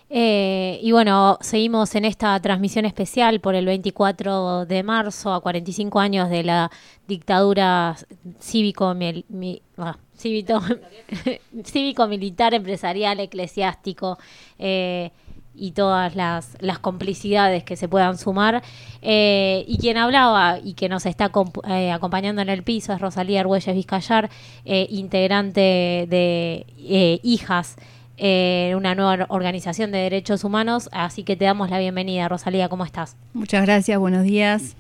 Y bueno, seguimos en esta transmisión especial por el 24 de marzo, a 45 años de la dictadura cívico, cívico-militar, empresarial, eclesiástico, y todas las complicidades que se puedan sumar. Y quien hablaba y que nos está acompañando en el piso es Rosalía Argüelles Vizcayar, integrante de Hijas, una nueva organización de derechos humanos. Así que te damos la bienvenida, Rosalía. ¿Cómo estás? Muchas gracias, buenos días.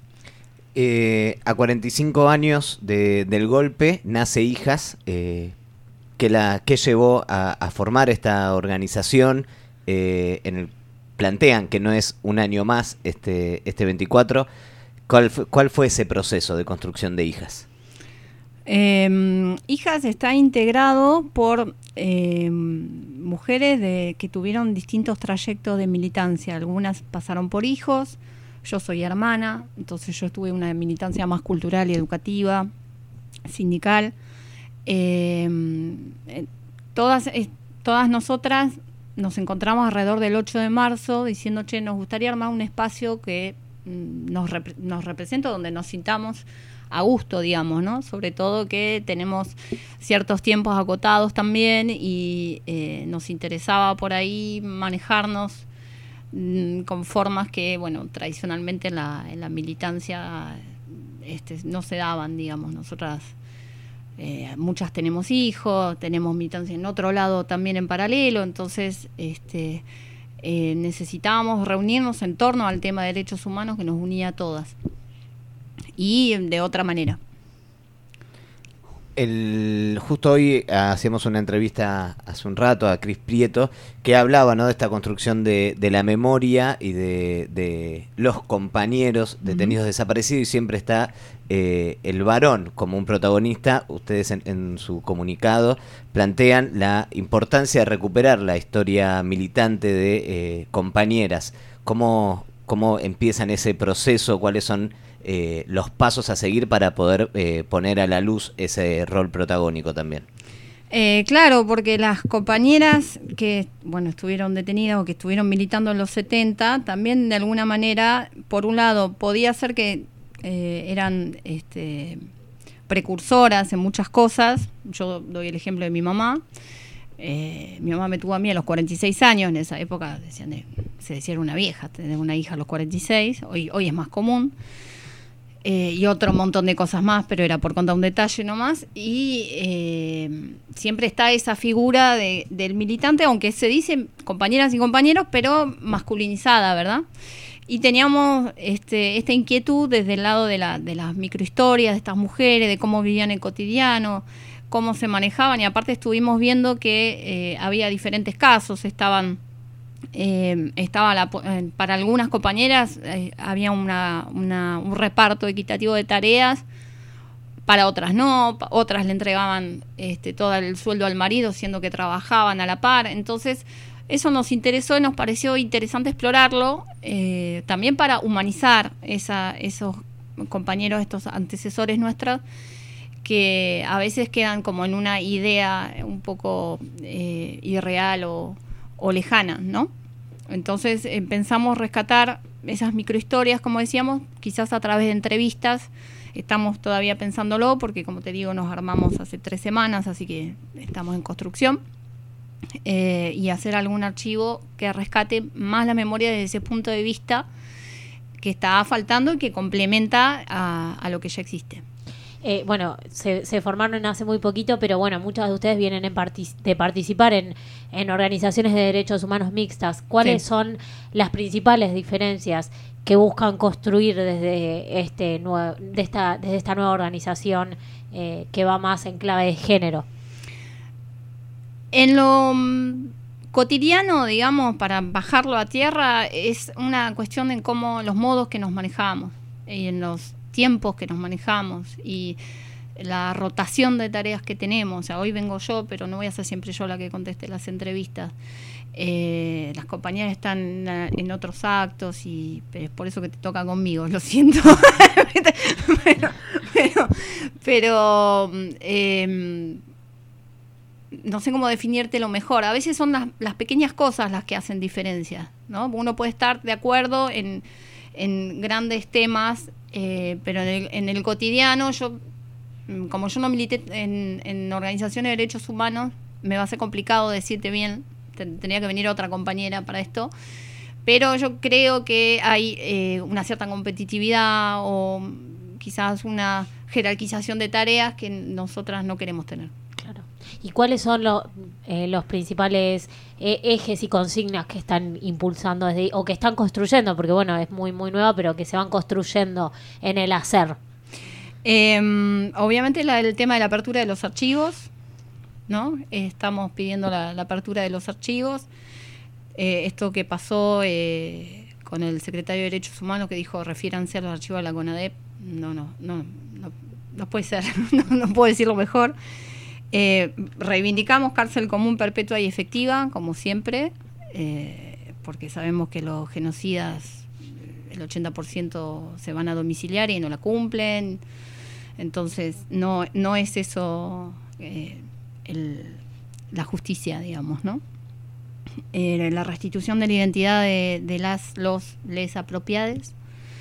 A 45 años del golpe nace Hijas, que llevó a formar esta organización. Plantean que no es un año más este 24. ¿Cuál fue ese proceso de construcción de Hijas? Hijas está integrado por mujeres que tuvieron distintos trayectos de militancia. Algunas pasaron por hijos. Yo soy hermana, entonces yo tuve una militancia más cultural y educativa, sindical. Todas nosotras nos encontramos alrededor del 8 de marzo diciendo, nos gustaría armar un espacio que nos represente, donde nos sintamos a gusto, digamos, ¿no? Sobre todo que tenemos ciertos tiempos acotados también y nos interesaba por ahí manejarnos con formas que, bueno, tradicionalmente en la militancia no se daban, digamos. Nosotras muchas tenemos hijos, tenemos militancia en otro lado también en paralelo, entonces necesitábamos reunirnos en torno al tema de derechos humanos que nos unía a todas y de otra manera. Justo hoy hacíamos una entrevista hace un rato a Cris Prieto, que hablaba, ¿no?, de esta construcción de la memoria y de los compañeros detenidos desaparecidos, y siempre está el varón como un protagonista. Ustedes en su comunicado plantean la importancia de recuperar la historia militante de compañeras. ¿Cómo empiezan ese proceso? ¿Cuáles son los pasos a seguir para poder poner a la luz ese rol protagónico también? Claro, porque las compañeras que estuvieron detenidas o que estuvieron militando en los 70, también de alguna manera, por un lado, podía ser que eran precursoras en muchas cosas. Yo doy el ejemplo de mi mamá. Mi mamá me tuvo a mí a los 46 años. En esa época se decía era una vieja tener una hija a los 46. Hoy es más común. Y otro montón de cosas más, pero era por contar un detalle nomás. Y siempre está esa figura del militante, aunque se dice compañeras y compañeros, pero masculinizada, ¿verdad? Y teníamos esta inquietud desde el lado de las microhistorias de estas mujeres, de cómo vivían el cotidiano, cómo se manejaban, y aparte estuvimos viendo que había diferentes casos. Para algunas compañeras había un reparto equitativo de tareas, para otras no, otras le entregaban todo el sueldo al marido, siendo que trabajaban a la par. Entonces eso nos interesó y nos pareció interesante explorarlo, también para humanizar esos compañeros, estos antecesores nuestros, que a veces quedan como en una idea un poco irreal o lejana, ¿no? Entonces pensamos rescatar esas microhistorias, como decíamos, quizás a través de entrevistas. Estamos todavía pensándolo porque, como te digo, nos armamos hace 3 semanas, así que estamos en construcción. Y hacer algún archivo que rescate más la memoria desde ese punto de vista que está faltando y que complementa a lo que ya existe. Se formaron hace muy poquito, pero bueno, muchas de ustedes vienen de participar en organizaciones de derechos humanos mixtas. ¿Cuáles son las principales diferencias que buscan construir desde esta nueva organización que va más en clave de género? En lo cotidiano, digamos, para bajarlo a tierra, es una cuestión de cómo los modos que nos manejamos y en los tiempos que nos manejamos y la rotación de tareas que tenemos. O sea, hoy vengo yo, pero no voy a ser siempre yo la que conteste las entrevistas. Las compañeras están en otros actos y es por eso que te toca conmigo, lo siento. pero no sé cómo definirte lo mejor. A veces son las pequeñas cosas las que hacen diferencia, ¿no? Uno puede estar de acuerdo en grandes temas, pero en el cotidiano, como yo no milité en organizaciones de derechos humanos, me va a ser complicado decirte bien, tendría que venir otra compañera para esto, pero yo creo que hay una cierta competitividad o quizás una jerarquización de tareas que nosotras no queremos tener. Claro. ¿Y cuáles son los principales ejes y consignas que están impulsando o que están construyendo? Porque bueno, es muy muy nueva, pero que se van construyendo en el hacer. Obviamente el tema de la apertura de los archivos, ¿no? Estamos pidiendo la apertura de los archivos. Esto que pasó con el secretario de Derechos Humanos, que dijo refiéranse a los archivos de la CONADEP, no puede ser, no puedo decirlo mejor. Reivindicamos cárcel común perpetua y efectiva, como siempre, porque sabemos que los genocidas, el 80% se van a domiciliar y no la cumplen. Entonces, no es eso la justicia, digamos, ¿no? La restitución de la identidad de les apropiades.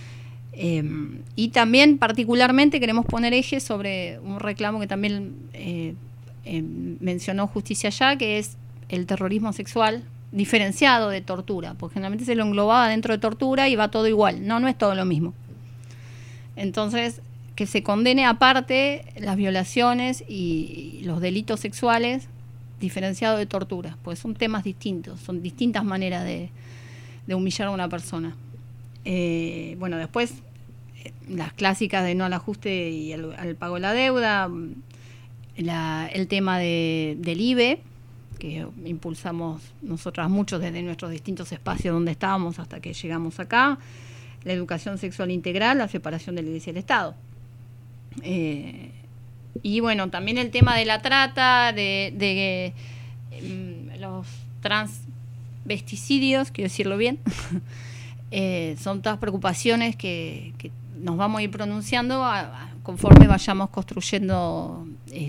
Y también particularmente queremos poner ejes sobre un reclamo que también mencionó Justicia Ya, que es el terrorismo sexual diferenciado de tortura, porque generalmente se lo englobaba dentro de tortura y va todo igual. No es todo lo mismo. Entonces, que se condene aparte las violaciones y los delitos sexuales diferenciados de tortura, pues son temas distintos, son distintas maneras de humillar a una persona. Bueno, después las clásicas de no al ajuste y al pago de la deuda, el tema del IBE, que impulsamos nosotras mucho desde nuestros distintos espacios donde estábamos hasta que llegamos acá, la educación sexual integral, la separación de la Iglesia y el Estado. Y bueno, también el tema de la trata, de los transvesticidios, quiero decirlo bien, son todas preocupaciones que nos vamos a ir pronunciando conforme vayamos construyendo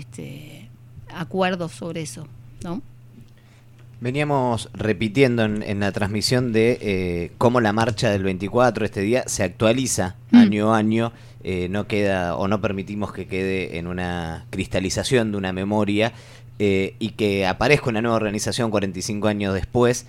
acuerdos sobre eso, ¿no? Veníamos repitiendo en la transmisión de cómo la marcha del 24, este día, se actualiza año a año, no queda o no permitimos que quede en una cristalización de una memoria y que aparezca una nueva organización 45 años después.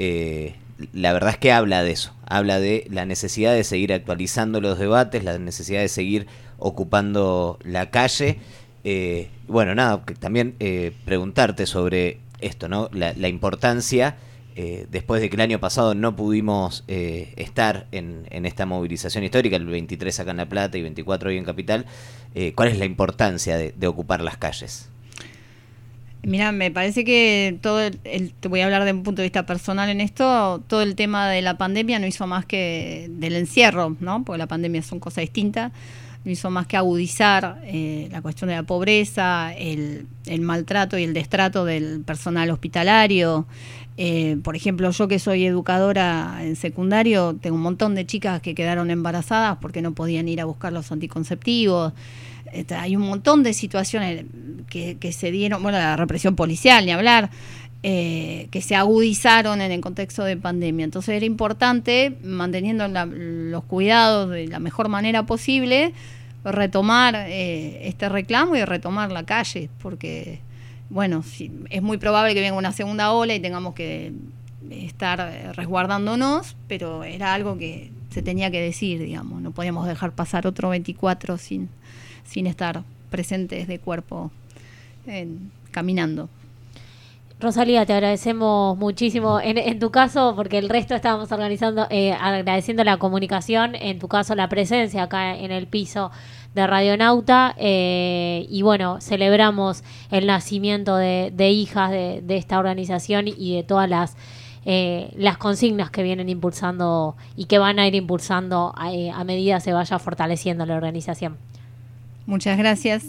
La verdad es que habla de eso, habla de la necesidad de seguir actualizando los debates, la necesidad de seguir ocupando la calle. Bueno, nada, que también preguntarte sobre esto, ¿no? La importancia, después de que el año pasado no pudimos estar en esta movilización histórica, el 23 acá en La Plata y 24 hoy en Capital, ¿cuál es la importancia de ocupar las calles? Mira, me parece que te voy a hablar de un punto de vista personal en esto, todo el tema de la pandemia no hizo más que del encierro, ¿no? Porque la pandemia son cosas distintas, no hizo más que agudizar la cuestión de la pobreza, el maltrato y el destrato del personal hospitalario. Por ejemplo, yo que soy educadora en secundario, tengo un montón de chicas que quedaron embarazadas porque no podían ir a buscar los anticonceptivos. Hay un montón de situaciones que se dieron, bueno, la represión policial, ni hablar, que se agudizaron en el contexto de pandemia. Entonces era importante, manteniendo los cuidados de la mejor manera posible, retomar este reclamo y retomar la calle, porque, bueno, es muy probable que venga una segunda ola y tengamos que estar resguardándonos, pero era algo que se tenía que decir, digamos, no podíamos dejar pasar otro 24 sin estar presentes de cuerpo caminando. Rosalía, te agradecemos muchísimo en tu caso, porque el resto estábamos organizando, agradeciendo la comunicación, en tu caso la presencia acá en el piso de Radionauta, y bueno, celebramos el nacimiento de hijas de esta organización y de todas las consignas que vienen impulsando y que van a ir impulsando a medida se vaya fortaleciendo la organización. Muchas gracias.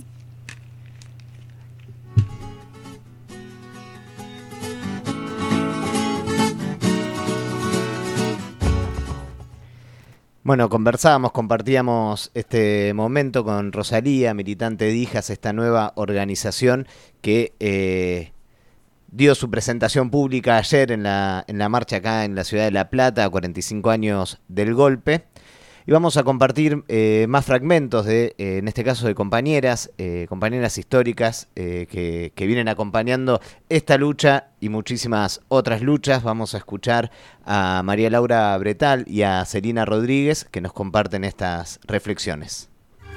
Bueno, compartíamos este momento con Rosalía, militante de Hijas, esta nueva organización que dio su presentación pública ayer en la marcha acá en la ciudad de La Plata, a 45 años del golpe. Y vamos a compartir más fragmentos en este caso de compañeras históricas que vienen acompañando esta lucha y muchísimas otras luchas. Vamos a escuchar a María Laura Bretal y a Celina Rodríguez, que nos comparten estas reflexiones.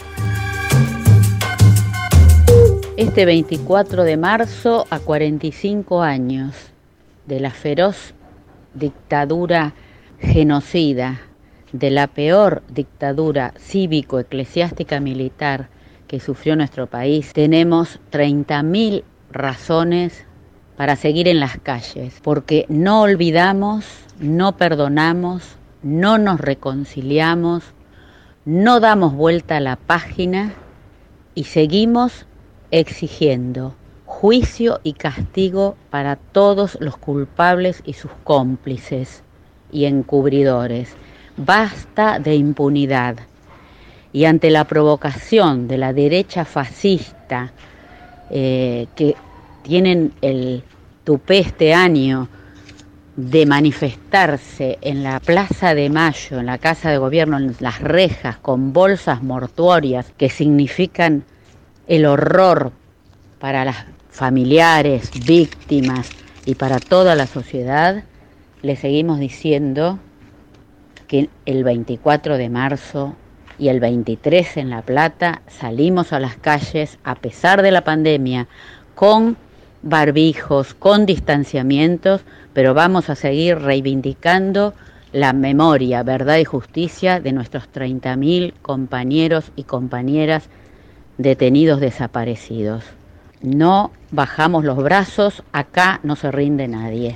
Este 24 de marzo, a 45 años de la feroz dictadura genocida, de la peor dictadura cívico-eclesiástica militar que sufrió nuestro país, tenemos 30.000 razones para seguir en las calles, porque no olvidamos, no perdonamos, no nos reconciliamos, no damos vuelta a la página y seguimos exigiendo juicio y castigo para todos los culpables y sus cómplices y encubridores. Basta de impunidad. Y ante la provocación de la derecha fascista que tienen el tupé este año de manifestarse en la Plaza de Mayo, en la Casa de Gobierno, en las rejas, con bolsas mortuorias que significan el horror para las familiares, víctimas y para toda la sociedad, le seguimos diciendo que el 24 de marzo y el 23 en La Plata salimos a las calles a pesar de la pandemia, con barbijos, con distanciamientos, pero vamos a seguir reivindicando la memoria, verdad y justicia de nuestros 30.000 compañeros y compañeras detenidos desaparecidos. No bajamos los brazos, acá no se rinde nadie.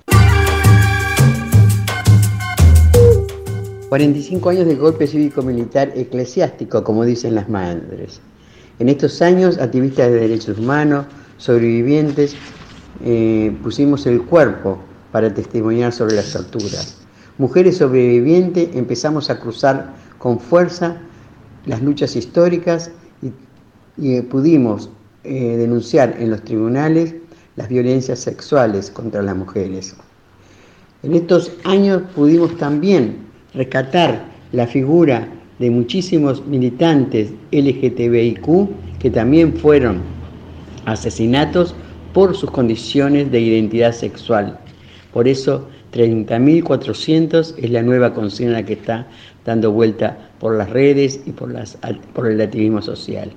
45 años del golpe cívico-militar eclesiástico, como dicen las madres. En estos años, activistas de derechos humanos, sobrevivientes, pusimos el cuerpo para testimoniar sobre las torturas. Mujeres sobrevivientes empezamos a cruzar con fuerza las luchas históricas y pudimos denunciar en los tribunales las violencias sexuales contra las mujeres. En estos años pudimos también rescatar la figura de muchísimos militantes LGTBIQ que también fueron asesinados por sus condiciones de identidad sexual. Por eso 30.400 es la nueva consigna que está dando vuelta por las redes y por el activismo social.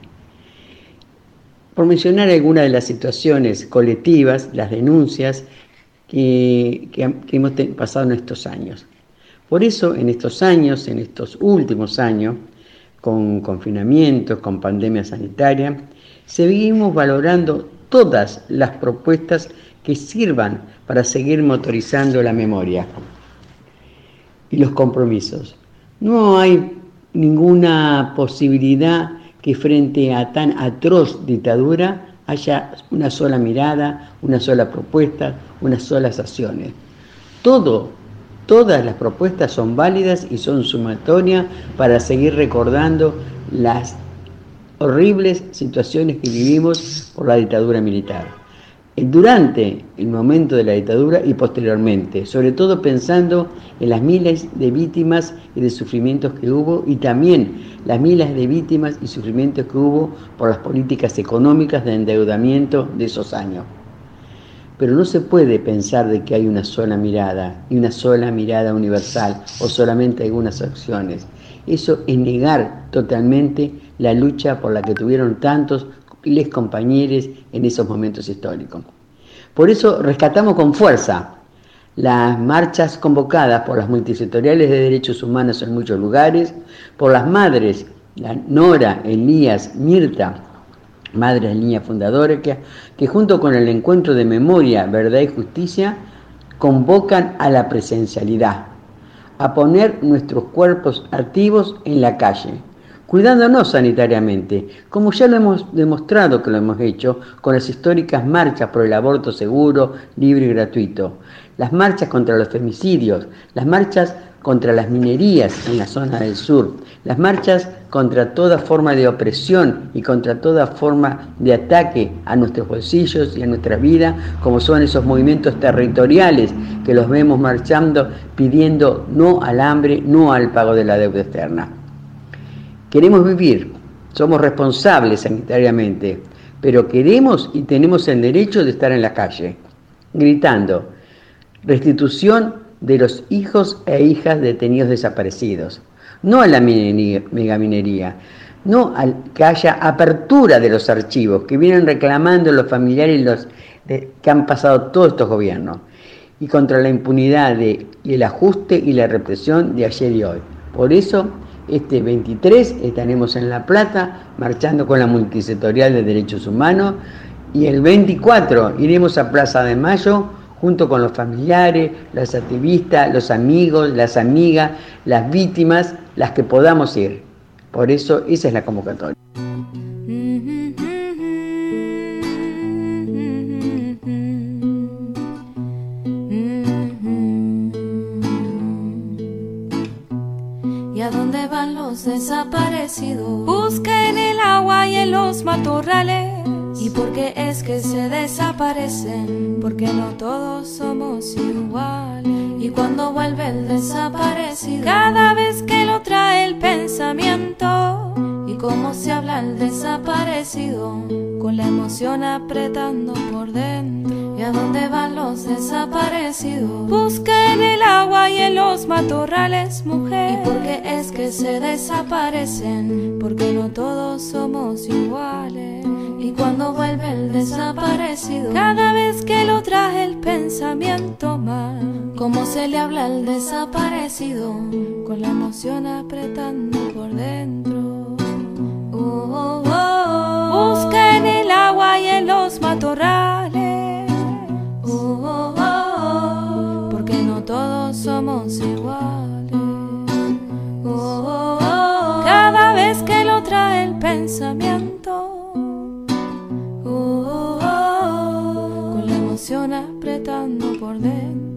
Por mencionar algunas de las situaciones colectivas, las denuncias que hemos pasado en estos años. Por eso, en estos últimos años, con confinamientos, con pandemia sanitaria, seguimos valorando todas las propuestas que sirvan para seguir motorizando la memoria y los compromisos. No hay ninguna posibilidad que frente a tan atroz dictadura haya una sola mirada, una sola propuesta, unas solas acciones. Todas las propuestas son válidas y son sumatorias para seguir recordando las horribles situaciones que vivimos por la dictadura militar. Durante el momento de la dictadura y posteriormente, sobre todo pensando en las miles de víctimas y de sufrimientos que hubo y también las miles de víctimas y sufrimientos que hubo por las políticas económicas de endeudamiento de esos años. Pero no se puede pensar de que hay una sola mirada y una sola mirada universal o solamente algunas acciones. Eso es negar totalmente la lucha por la que tuvieron tantos les compañeros en esos momentos históricos. Por eso rescatamos con fuerza las marchas convocadas por las multisectoriales de derechos humanos en muchos lugares, por las madres, la Nora, Elías, Mirta, madres de línea fundadora, que junto con el encuentro de memoria, verdad y justicia, convocan a la presencialidad, a poner nuestros cuerpos activos en la calle, cuidándonos sanitariamente, como ya lo hemos demostrado que lo hemos hecho con las históricas marchas por el aborto seguro, libre y gratuito, las marchas contra los femicidios, las marchas contra las minerías en la zona del sur, las marchas contra toda forma de opresión y contra toda forma de ataque a nuestros bolsillos y a nuestra vida, como son esos movimientos territoriales que los vemos marchando pidiendo no al hambre, no al pago de la deuda externa. Queremos vivir, somos responsables sanitariamente, pero queremos y tenemos el derecho de estar en la calle, gritando restitución de los hijos e hijas detenidos desaparecidos, no a la megaminería, no a que haya apertura de los archivos que vienen reclamando los familiares que han pasado todos estos gobiernos, y contra la impunidad y el ajuste y la represión de ayer y hoy. Por eso, este 23 estaremos en La Plata marchando con la multisectorial de derechos humanos, y el 24 iremos a Plaza de Mayo junto con los familiares, las activistas, los amigos, las amigas, las víctimas, las que podamos ir. Por eso esa es la convocatoria. ¿Y a dónde van los desaparecidos? Busquen el agua y en los matorrales. ¿Y por qué es que se desaparecen? Porque no todos somos iguales. Y cuando vuelve el desaparecido, cada vez que lo trae el pensamiento, y cómo se habla el desaparecido, con la emoción apretando por dentro. ¿Y a dónde van los desaparecidos? Busquen el agua y en los matorrales, mujer. ¿Y por qué es que se desaparecen? Porque no todos somos iguales. Y cuando vuelve el desaparecido, cada vez que lo trae el pensamiento más, cómo se le habla al desaparecido, con la emoción apretando por dentro. Busquen el agua y en los matorrales, porque no todos somos iguales. Cada vez que lo trae el pensamiento, con la emoción apretando por dentro.